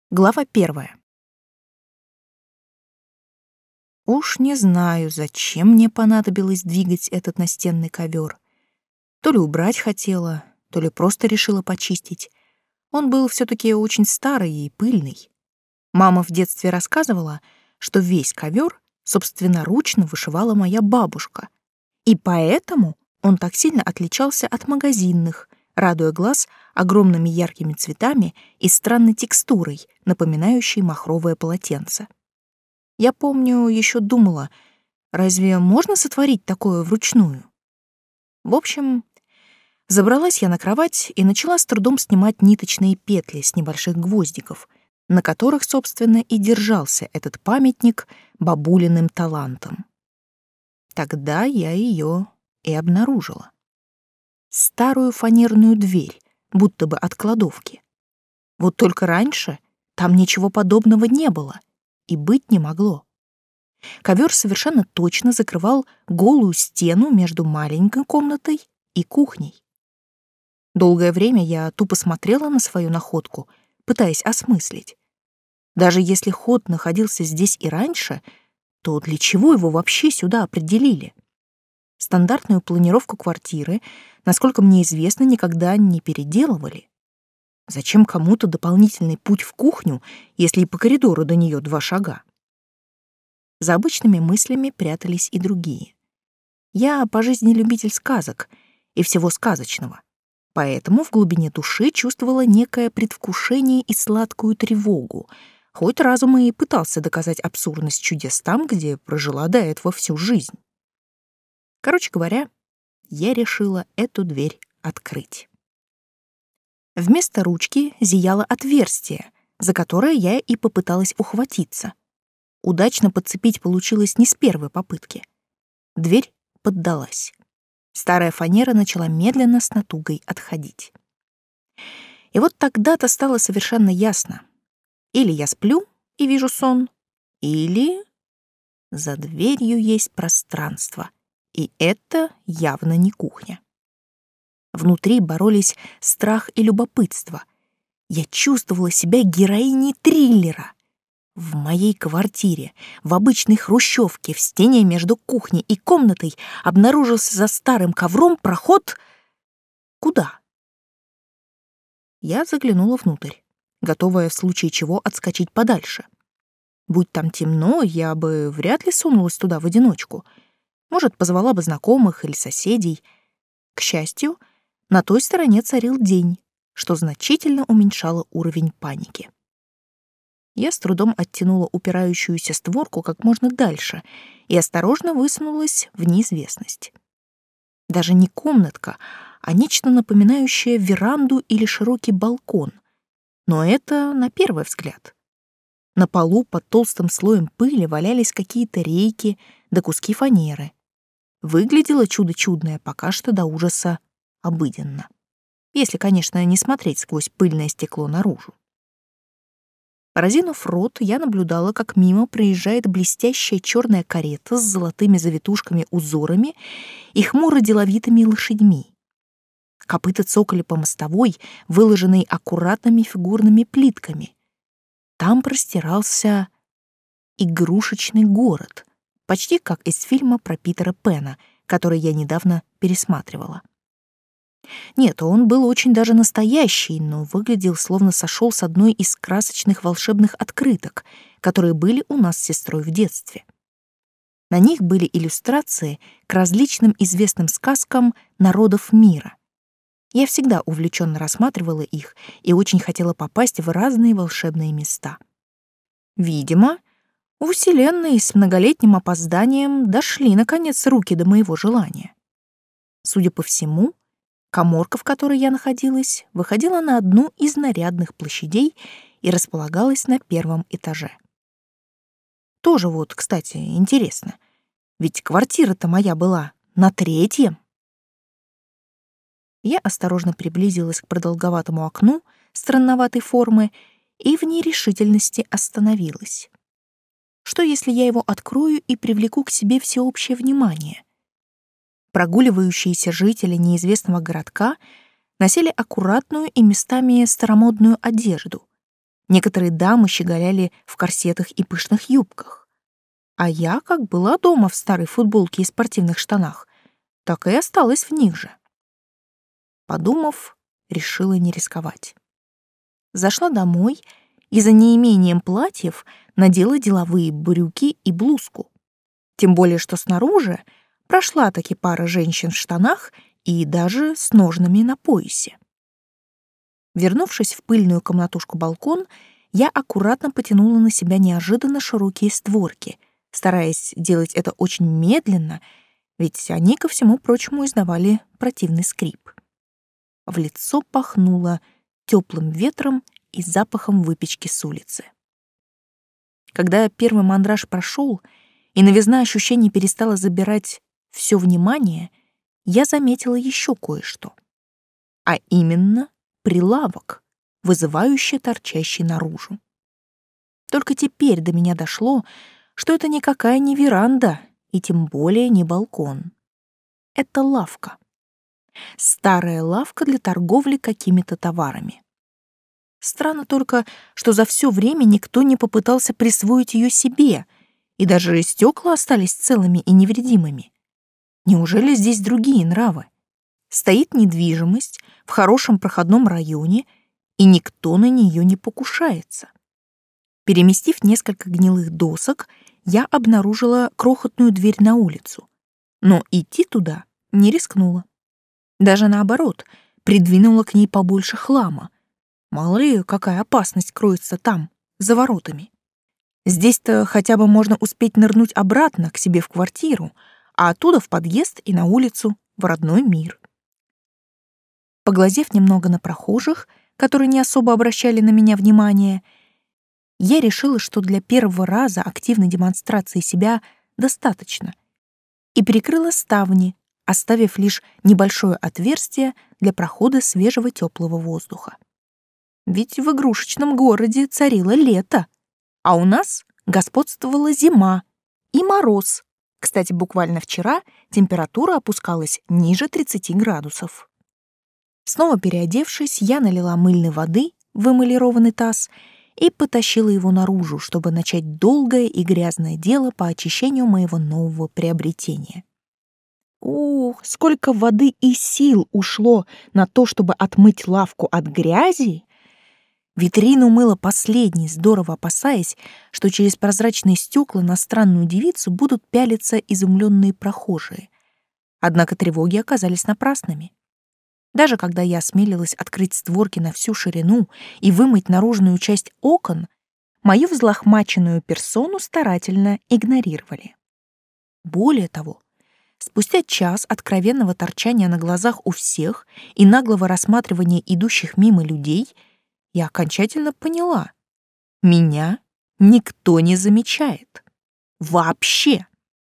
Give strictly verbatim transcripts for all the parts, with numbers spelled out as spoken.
Глава первая. Уж не знаю, зачем мне понадобилось двигать этот настенный ковер. То ли убрать хотела, то ли просто решила почистить. Он был все-таки очень старый и пыльный. Мама в детстве рассказывала, что весь ковер собственноручно вышивала моя бабушка, и поэтому он так сильно отличался от магазинных, радуя глаз огромными яркими цветами и странной текстурой, напоминающей махровое полотенце. Я помню, еще думала, разве можно сотворить такое вручную? В общем, забралась я на кровать и начала с трудом снимать ниточные петли с небольших гвоздиков, на которых, собственно, и держался этот памятник бабулиным талантам. Тогда я ее и обнаружила. Старую фанерную дверь, будто бы от кладовки. Вот только раньше там ничего подобного не было и быть не могло. Ковер совершенно точно закрывал голую стену между маленькой комнатой и кухней. Долгое время я тупо смотрела на свою находку, пытаясь осмыслить. Даже если ход находился здесь и раньше, то для чего его вообще сюда определили? Стандартную планировку квартиры, насколько мне известно, никогда не переделывали. Зачем кому-то дополнительный путь в кухню, если и по коридору до нее два шага? За обычными мыслями прятались и другие. Я по жизни любитель сказок и всего сказочного, поэтому в глубине души чувствовала некое предвкушение и сладкую тревогу, хоть разум и пытался доказать абсурдность чудес там, где прожила до этого всю жизнь. Короче говоря, я решила эту дверь открыть. Вместо ручки зияло отверстие, за которое я и попыталась ухватиться. Удачно подцепить получилось не с первой попытки. Дверь поддалась. Старая фанера начала медленно с натугой отходить. И вот тогда-то стало совершенно ясно. Или я сплю и вижу сон, или за дверью есть пространство. И это явно не кухня. Внутри боролись страх и любопытство. Я чувствовала себя героиней триллера. В моей квартире, в обычной хрущевке, в стене между кухней и комнатой обнаружился за старым ковром проход... Куда? Я заглянула внутрь, готовая в случае чего отскочить подальше. Будь там темно, я бы вряд ли сунулась туда в одиночку. Может, позвала бы знакомых или соседей. К счастью, на той стороне царил день, что значительно уменьшало уровень паники. Я с трудом оттянула упирающуюся створку как можно дальше и осторожно высунулась в неизвестность. Даже не комнатка, а нечто напоминающее веранду или широкий балкон. Но это на первый взгляд. На полу под толстым слоем пыли валялись какие-то рейки да куски фанеры. Выглядело чудо чудное пока что до ужаса обыденно. Если, конечно, не смотреть сквозь пыльное стекло наружу. Разинув рот, я наблюдала, как мимо проезжает блестящая черная карета с золотыми завитушками-узорами и хмуро-деловитыми лошадьми. Копыта цокали по мостовой, выложенной аккуратными фигурными плитками. Там простирался игрушечный город, почти как из фильма про Питера Пэна, который я недавно пересматривала. Нет, он был очень даже настоящий, но выглядел, словно сошел с одной из красочных волшебных открыток, которые были у нас с сестрой в детстве. На них были иллюстрации к различным известным сказкам народов мира. Я всегда увлеченно рассматривала их и очень хотела попасть в разные волшебные места. Видимо, у Вселенной с многолетним опозданием дошли, наконец, руки до моего желания. Судя по всему, каморка, в которой я находилась, выходила на одну из нарядных площадей и располагалась на первом этаже. Тоже вот, кстати, интересно, ведь квартира-то моя была на третьем. Я осторожно приблизилась к продолговатому окну странноватой формы и в нерешительности остановилась. Что, если я его открою и привлеку к себе всеобщее внимание? Прогуливающиеся жители неизвестного городка носили аккуратную и местами старомодную одежду. Некоторые дамы щеголяли в корсетах и пышных юбках. А я, как была дома в старой футболке и спортивных штанах, так и осталась в них же. Подумав, решила не рисковать. Зашла домой и за неимением платьев надела деловые брюки и блузку. Тем более, что снаружи прошла таки пара женщин в штанах и даже с ножнами на поясе. Вернувшись в пыльную комнатушку-балкон, я аккуратно потянула на себя неожиданно широкие створки, стараясь делать это очень медленно, ведь они, ко всему прочему, издавали противный скрип. В лицо пахнуло теплым ветром и запахом выпечки с улицы. Когда первый мандраж прошел, и новизна ощущений перестала забирать все внимание, я заметила еще кое-что. А именно прилавок, вызывающе торчащий наружу. Только теперь до меня дошло, что это никакая не веранда и тем более не балкон. Это лавка. Старая лавка для торговли какими-то товарами. Странно только, что за все время никто не попытался присвоить ее себе, и даже стекла остались целыми и невредимыми. Неужели здесь другие нравы? Стоит недвижимость в хорошем проходном районе, и никто на нее не покушается. Переместив несколько гнилых досок, я обнаружила крохотную дверь на улицу, но идти туда не рискнула. Даже наоборот, придвинула к ней побольше хлама. Мало ли, какая опасность кроется там, за воротами. Здесь-то хотя бы можно успеть нырнуть обратно к себе в квартиру, а оттуда в подъезд и на улицу, в родной мир. Поглазев немного на прохожих, которые не особо обращали на меня внимание, я решила, что для первого раза активной демонстрации себя достаточно, и прикрыла ставни, оставив лишь небольшое отверстие для прохода свежего теплого воздуха. Ведь в игрушечном городе царило лето, а у нас господствовала зима и мороз. Кстати, буквально вчера температура опускалась ниже тридцати градусов. Снова переодевшись, я налила мыльной воды в эмалированный таз и потащила его наружу, чтобы начать долгое и грязное дело по очищению моего нового приобретения. Ух, сколько воды и сил ушло на то, чтобы отмыть лавку от грязи! Витрину мыла последней, здорово опасаясь, что через прозрачные стекла на странную девицу будут пялиться изумленные прохожие. Однако тревоги оказались напрасными. Даже когда я осмелилась открыть створки на всю ширину и вымыть наружную часть окон, мою взлохмаченную персону старательно игнорировали. Более того, спустя час откровенного торчания на глазах у всех и наглого рассматривания идущих мимо людей, я окончательно поняла — меня никто не замечает. Вообще.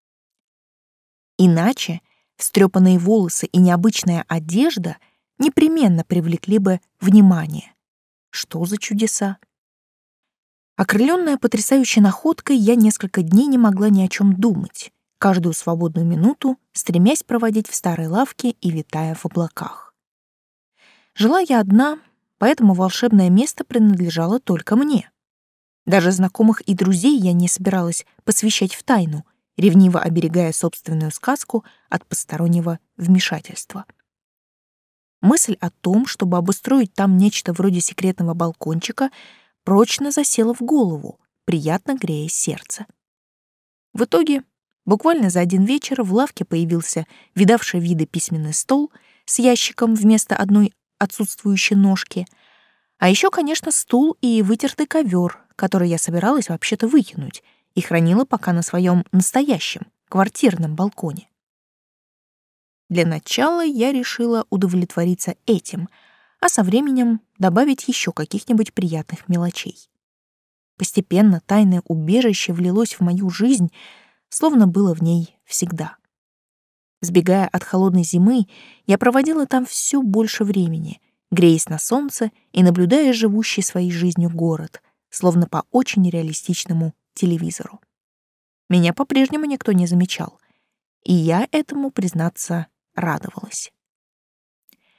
Иначе встрепанные волосы и необычная одежда непременно привлекли бы внимание. Что за чудеса? Окрыленная потрясающей находкой, я несколько дней не могла ни о чем думать, каждую свободную минуту стремясь проводить в старой лавке и витая в облаках. Жила я одна, поэтому волшебное место принадлежало только мне. Даже знакомых и друзей я не собиралась посвящать в тайну, ревниво оберегая собственную сказку от постороннего вмешательства. Мысль о том, чтобы обустроить там нечто вроде секретного балкончика, прочно засела в голову, приятно грея сердце. В итоге, буквально за один вечер в лавке появился видавший виды письменный стол с ящиком вместо одной отсутствующей ножки, а еще, конечно, стул и вытертый ковер, который я собиралась вообще-то выкинуть и хранила пока на своем настоящем квартирном балконе. Для начала я решила удовлетвориться этим, а со временем добавить еще каких-нибудь приятных мелочей. Постепенно тайное убежище влилось в мою жизнь, словно было в ней всегда. Сбегая от холодной зимы, я проводила там все больше времени, греясь на солнце и наблюдая живущий своей жизнью город, словно по очень реалистичному телевизору. Меня по-прежнему никто не замечал, и я этому, признаться, радовалась.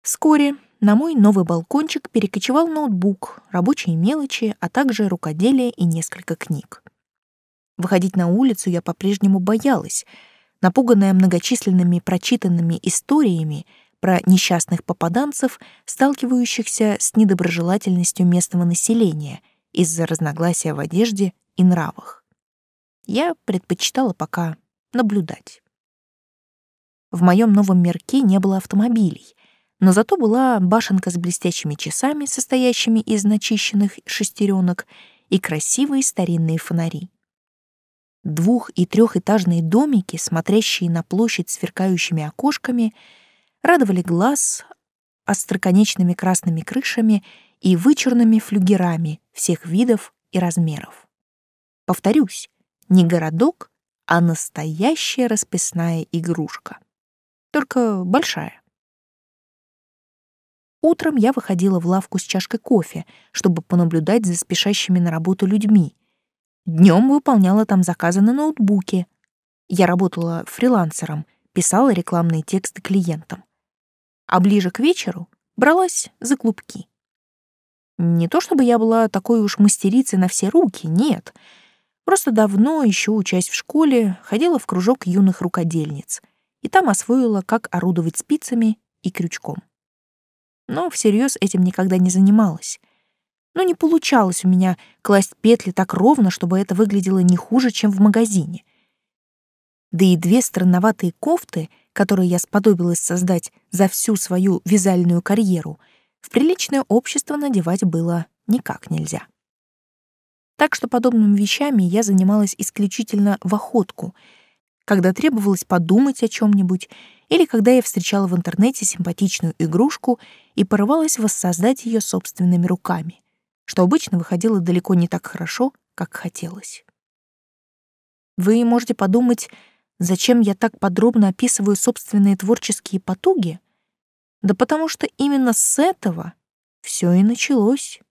Вскоре на мой новый балкончик перекочевал ноутбук, рабочие мелочи, а также рукоделие и несколько книг. Выходить на улицу я по-прежнему боялась, напуганная многочисленными прочитанными историями про несчастных попаданцев, сталкивающихся с недоброжелательностью местного населения из-за разногласия в одежде и нравах. Я предпочитала пока наблюдать. В моем новом мирке не было автомобилей, но зато была башенка с блестящими часами, состоящими из начищенных шестеренок, и красивые старинные фонари. Двух- и трехэтажные домики, смотрящие на площадь сверкающими окошками, радовали глаз остроконечными красными крышами и вычурными флюгерами всех видов и размеров. Повторюсь, не городок, а настоящая расписная игрушка. Только большая. Утром я выходила в лавку с чашкой кофе, чтобы понаблюдать за спешащими на работу людьми. Днем выполняла там заказы на ноутбуке. Я работала фрилансером, писала рекламные тексты клиентам. А ближе к вечеру бралась за клубки. Не то чтобы я была такой уж мастерицей на все руки, нет. Просто давно, еще учась в школе, ходила в кружок юных рукодельниц, и там освоила, как орудовать спицами и крючком. Но всерьез этим никогда не занималась. Но не получалось у меня класть петли так ровно, чтобы это выглядело не хуже, чем в магазине. Да и две странноватые кофты, которые я сподобилась создать за всю свою вязальную карьеру, в приличное общество надевать было никак нельзя. Так что подобными вещами я занималась исключительно в охотку, когда требовалось подумать о чем-нибудь или когда я встречала в интернете симпатичную игрушку и порывалась воссоздать ее собственными руками, что обычно выходило далеко не так хорошо, как хотелось. Вы можете подумать, зачем я так подробно описываю собственные творческие потуги? Да потому что именно с этого все и началось.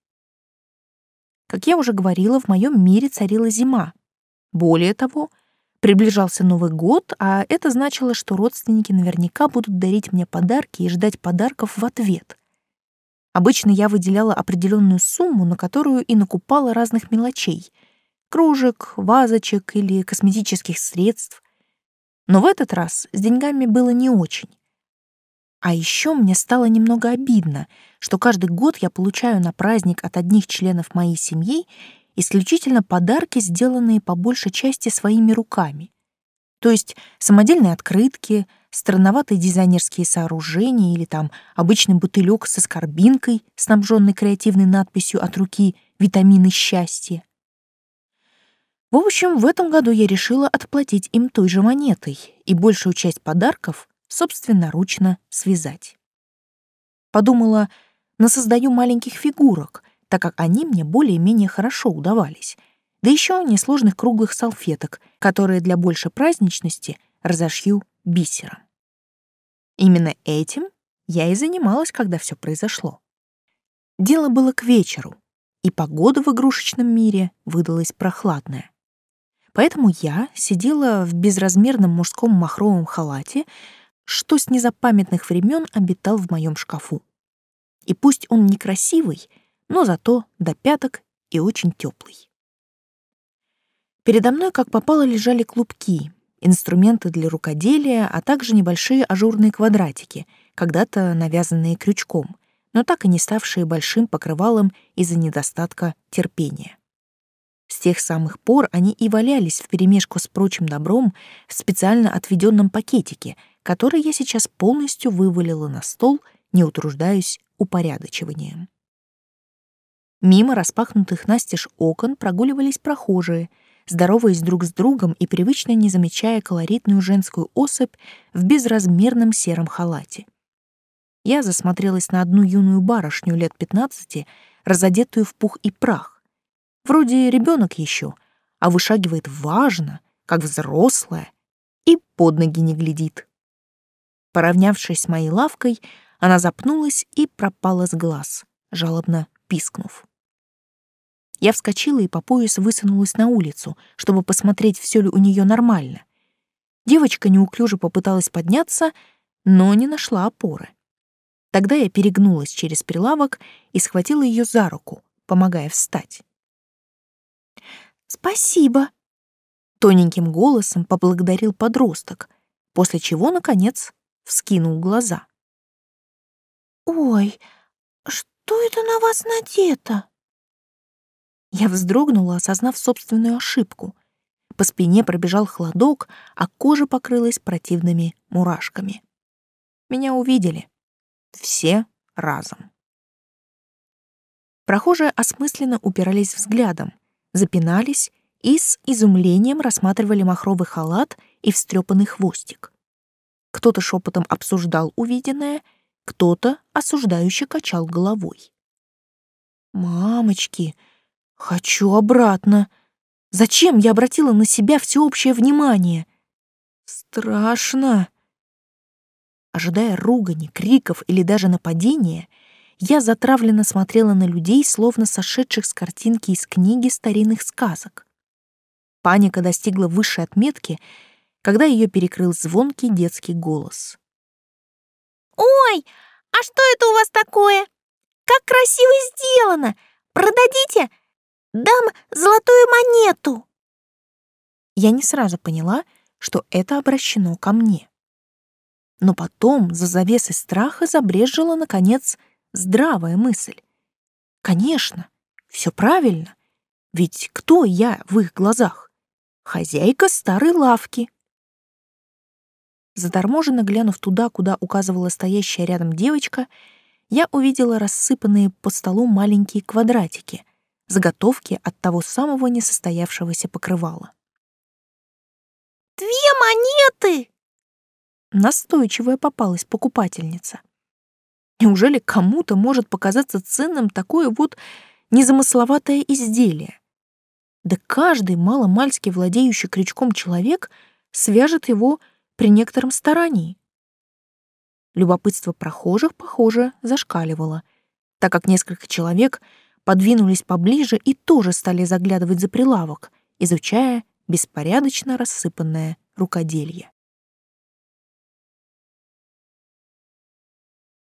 Как я уже говорила, в моем мире царила зима. Более того, приближался Новый год, а это значило, что родственники наверняка будут дарить мне подарки и ждать подарков в ответ. Обычно я выделяла определенную сумму, на которую и накупала разных мелочей — кружек, вазочек или косметических средств. Но в этот раз с деньгами было не очень. А еще мне стало немного обидно, что каждый год я получаю на праздник от одних членов моей семьи исключительно подарки, сделанные по большей части своими руками. То есть самодельные открытки, странноватые дизайнерские сооружения или там обычный бутылек со скорбинкой, снабженный креативной надписью от руки «Витамины счастья». В общем, в этом году я решила отплатить им той же монетой и большую часть подарков собственноручно связать. Подумала, насоздаю маленьких фигурок, так как они мне более-менее хорошо удавались, да еще несложных круглых салфеток, которые для большей праздничности разошью бисером. Именно этим я и занималась, когда все произошло. Дело было к вечеру, и погода в игрушечном мире выдалась прохладная. Поэтому я сидела в безразмерном мужском махровом халате, что с незапамятных времен обитал в моем шкафу. И пусть он некрасивый, но зато до пяток и очень теплый. Передо мной, как попало, лежали клубки, инструменты для рукоделия, а также небольшие ажурные квадратики, когда-то навязанные крючком, но так и не ставшие большим покрывалом из-за недостатка терпения. С тех самых пор они и валялись вперемешку с прочим добром в специально отведенном пакетике, который я сейчас полностью вывалила на стол, не утруждаясь упорядочиванием. Мимо распахнутых настежь окон прогуливались прохожие, здороваясь друг с другом и привычно не замечая колоритную женскую особь в безразмерном сером халате. Я засмотрелась на одну юную барышню лет пятнадцати, разодетую в пух и прах. Вроде ребенок еще, а вышагивает важно, как взрослая, и под ноги не глядит. Поравнявшись с моей лавкой, она запнулась и пропала с глаз, жалобно пискнув. Я вскочила и по пояс высунулась на улицу, чтобы посмотреть, все ли у нее нормально. Девочка неуклюже попыталась подняться, но не нашла опоры. Тогда я перегнулась через прилавок и схватила ее за руку, помогая встать. «Спасибо», — тоненьким голосом поблагодарил подросток, после чего, наконец, вскинул глаза. «Ой, что это на вас надето?» Я вздрогнула, осознав собственную ошибку. По спине пробежал холодок, а кожа покрылась противными мурашками. Меня увидели. Все разом. Прохожие осмысленно упирались взглядом, запинались и с изумлением рассматривали махровый халат и встрепанный хвостик. Кто-то шепотом обсуждал увиденное, кто-то осуждающе качал головой. «Мамочки, хочу обратно! Зачем я обратила на себя всеобщее внимание? Страшно!» Ожидая ругани, криков или даже нападения, я затравленно смотрела на людей, словно сошедших с картинки из книги старинных сказок. Паника достигла высшей отметки, когда ее перекрыл звонкий детский голос. «Ой, а что это у вас такое? Как красиво сделано! Продадите? Дам золотую монету!» Я не сразу поняла, что это обращено ко мне. Но потом за завесой страха забрезжила, наконец, здравая мысль. Конечно, все правильно, ведь кто я в их глазах? Хозяйка старой лавки. Заторможенно глянув туда, куда указывала стоящая рядом девочка, я увидела рассыпанные по столу маленькие квадратики, заготовки от того самого несостоявшегося покрывала. «Две монеты!» Настойчивая попалась покупательница. Неужели кому-то может показаться ценным такое вот незамысловатое изделие? Да каждый маломальски владеющий крючком человек свяжет его при некотором старании. Любопытство прохожих, похоже, зашкаливало, так как несколько человек подвинулись поближе и тоже стали заглядывать за прилавок, изучая беспорядочно рассыпанное рукоделье.